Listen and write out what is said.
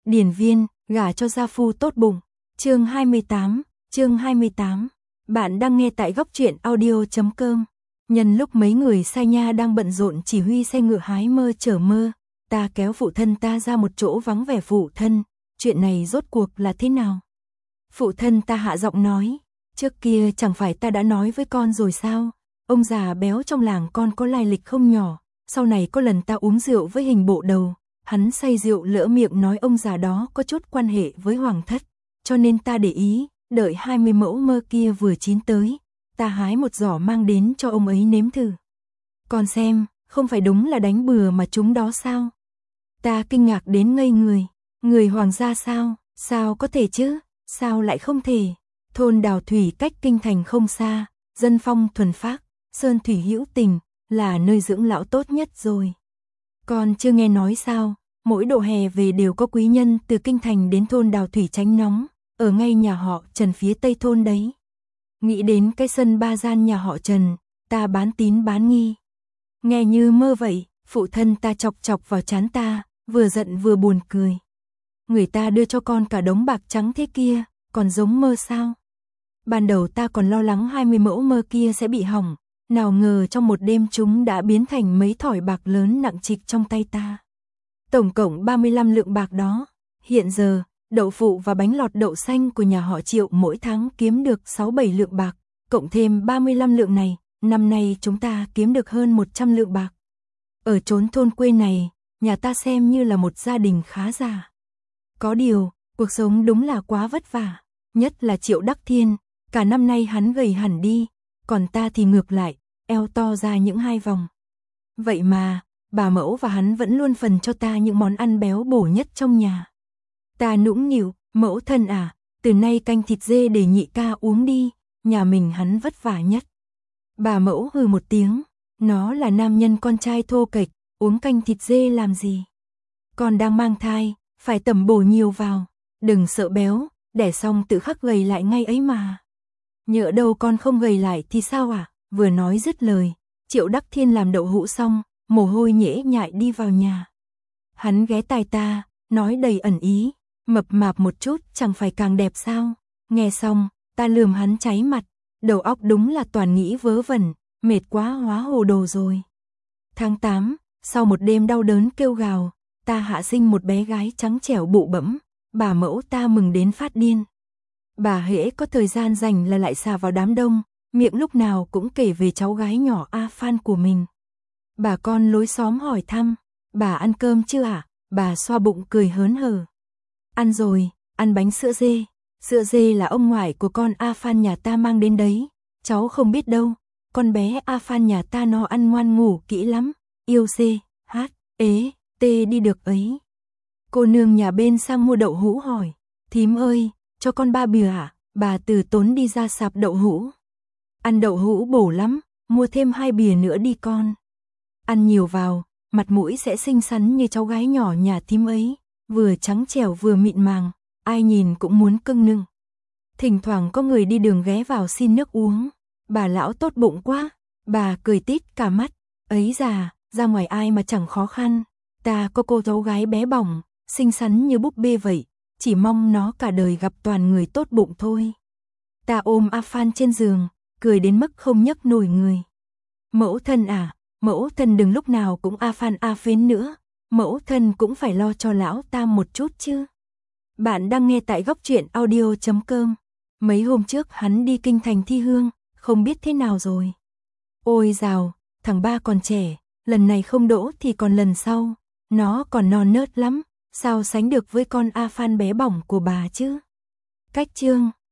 điển viên, gả cho gia phu tốt bụng. Chương 28. Bạn đang nghe tại góc truyện audio.com. Nhân lúc mấy người sai nha đang bận rộn chỉ huy xe ngựa hái mơ chở mơ, ta kéo phụ thân ta ra một chỗ vắng vẻ. Phụ thân, chuyện này rốt cuộc là thế nào? Phụ thân ta hạ giọng nói, trước kia chẳng phải ta đã nói với con rồi sao? Ông già béo trong làng con có lai lịch không nhỏ, sau này có lần ta uống rượu với Hình Bộ Đầu, hắn say rượu lỡ miệng nói ông già đó có chút quan hệ với hoàng thất, cho nên ta để ý, đợi 20 mẫu mơ kia vừa chín tới, ta hái một giỏ mang đến cho ông ấy nếm thử. Con xem, không phải đúng là đánh bừa mà chúng đó sao? Ta kinh ngạc đến ngây người hoàng gia sao, sao có thể chứ, sao lại không thể? Thôn Đào Thủy cách kinh thành không xa, dân phong thuần phác, sơn thủy hữu tình, là nơi dưỡng lão tốt nhất rồi. Con chưa nghe nói sao, mỗi độ hè về đều có quý nhân từ kinh thành đến thôn Đào Thủy tránh nóng, ở ngay nhà họ Trần phía tây thôn đấy. Nghĩ đến cái sân ba gian nhà họ Trần, ta bán tín bán nghi. Nghe như mơ vậy, phụ thân ta chọc chọc vào trán ta, vừa giận vừa buồn cười. Người ta đưa cho con cả đống bạc trắng thế kia, còn giống mơ sao? Ban đầu ta còn lo lắng 20 mẫu mơ kia sẽ bị hỏng, nào ngờ trong một đêm chúng đã biến thành mấy thỏi bạc lớn nặng trịch trong tay ta. Tổng cộng 35 lượng bạc đó. Hiện giờ, đậu phụ và bánh lọt đậu xanh của nhà họ Triệu mỗi tháng kiếm được 6-7 lượng bạc, cộng thêm 35 lượng này, năm nay chúng ta kiếm được hơn 100 lượng bạc. Ở chốn thôn quê này, nhà ta xem như là một gia đình khá giả. Có điều, cuộc sống đúng là quá vất vả, nhất là Triệu Đắc Thiên, cả năm nay hắn gầy hẳn đi, còn ta thì ngược lại, eo to ra những 2 vòng. Vậy mà, bà mẫu và hắn vẫn luôn phần cho ta những món ăn béo bổ nhất trong nhà. Ta nũng nịu, mẫu thân à, từ nay canh thịt dê để nhị ca uống đi, nhà mình hắn vất vả nhất. Bà mẫu hừ một tiếng, nó là nam nhân con trai thô kệch, uống canh thịt dê làm gì? Con đang mang thai, phải tẩm bổ nhiều vào, đừng sợ béo, đẻ xong tự khắc gầy lại ngay ấy mà. Nhỡ đâu con không gầy lại thì sao à? Vừa nói dứt lời, Triệu Đắc Thiên làm đậu hũ xong, mồ hôi nhễ nhại đi vào nhà. Hắn ghé tai ta, nói đầy ẩn ý, mập mạp một chút chẳng phải càng đẹp sao? Nghe xong, ta lườm hắn cháy mặt, đầu óc đúng là toàn nghĩ vớ vẩn, mệt quá hóa hồ đồ rồi. Tháng 8, sau một đêm đau đớn kêu gào, ta hạ sinh một bé gái trắng trẻo bụ bẫm, bà mẫu ta mừng đến phát điên. Bà hễ có thời gian rảnh là lại xà vào đám đông, miệng lúc nào cũng kể về cháu gái nhỏ A Phan của mình. Bà con lối xóm hỏi thăm, bà ăn cơm chưa ạ? Bà xoa bụng cười hớn hở. Ăn rồi, ăn bánh sữa dê. Sữa dê là ông ngoại của con A Phan nhà ta mang đến đấy. Cháu không biết đâu, con bé A Phan nhà ta nó ăn ngoan ngủ kỹ lắm, yêu dê, hát, ế, tê đi được ấy. Cô nương nhà bên sang mua đậu hũ hỏi, thím ơi, cho con 3 bìa ạ? Bà từ tốn đi ra sạp đậu hũ. Ăn đậu hũ bổ lắm, mua thêm 2 bìa nữa đi con. Ăn nhiều vào, mặt mũi sẽ xinh xắn như cháu gái nhỏ nhà thím ấy, vừa trắng trẻo vừa mịn màng, ai nhìn cũng muốn cưng nựng. Thỉnh thoảng có người đi đường ghé vào xin nước uống, bà lão tốt bụng quá, bà cười tít cả mắt, ấy già, ra ngoài ai mà chẳng khó khăn, ta có cô cháu gái bé bỏng, xinh xắn như búp bê vậy, chỉ mong nó cả đời gặp toàn người tốt bụng thôi. Ta ôm A Phan trên giường, cười đến mức không nhấc nổi người. Mẫu thân à, mẫu thân đừng lúc nào cũng A Phan A Phiến nữa, mẫu thân cũng phải lo cho lão tam một chút chứ. Bạn đang nghe tại góc truyện audio.com. Mấy hôm trước hắn đi kinh thành thi hương, không biết thế nào rồi. Ôi dào, thằng ba còn trẻ, lần này không đỗ thì còn lần sau, nó còn non nớt lắm, sao sánh được với con A Phan bé bỏng của bà chứ. Cách chương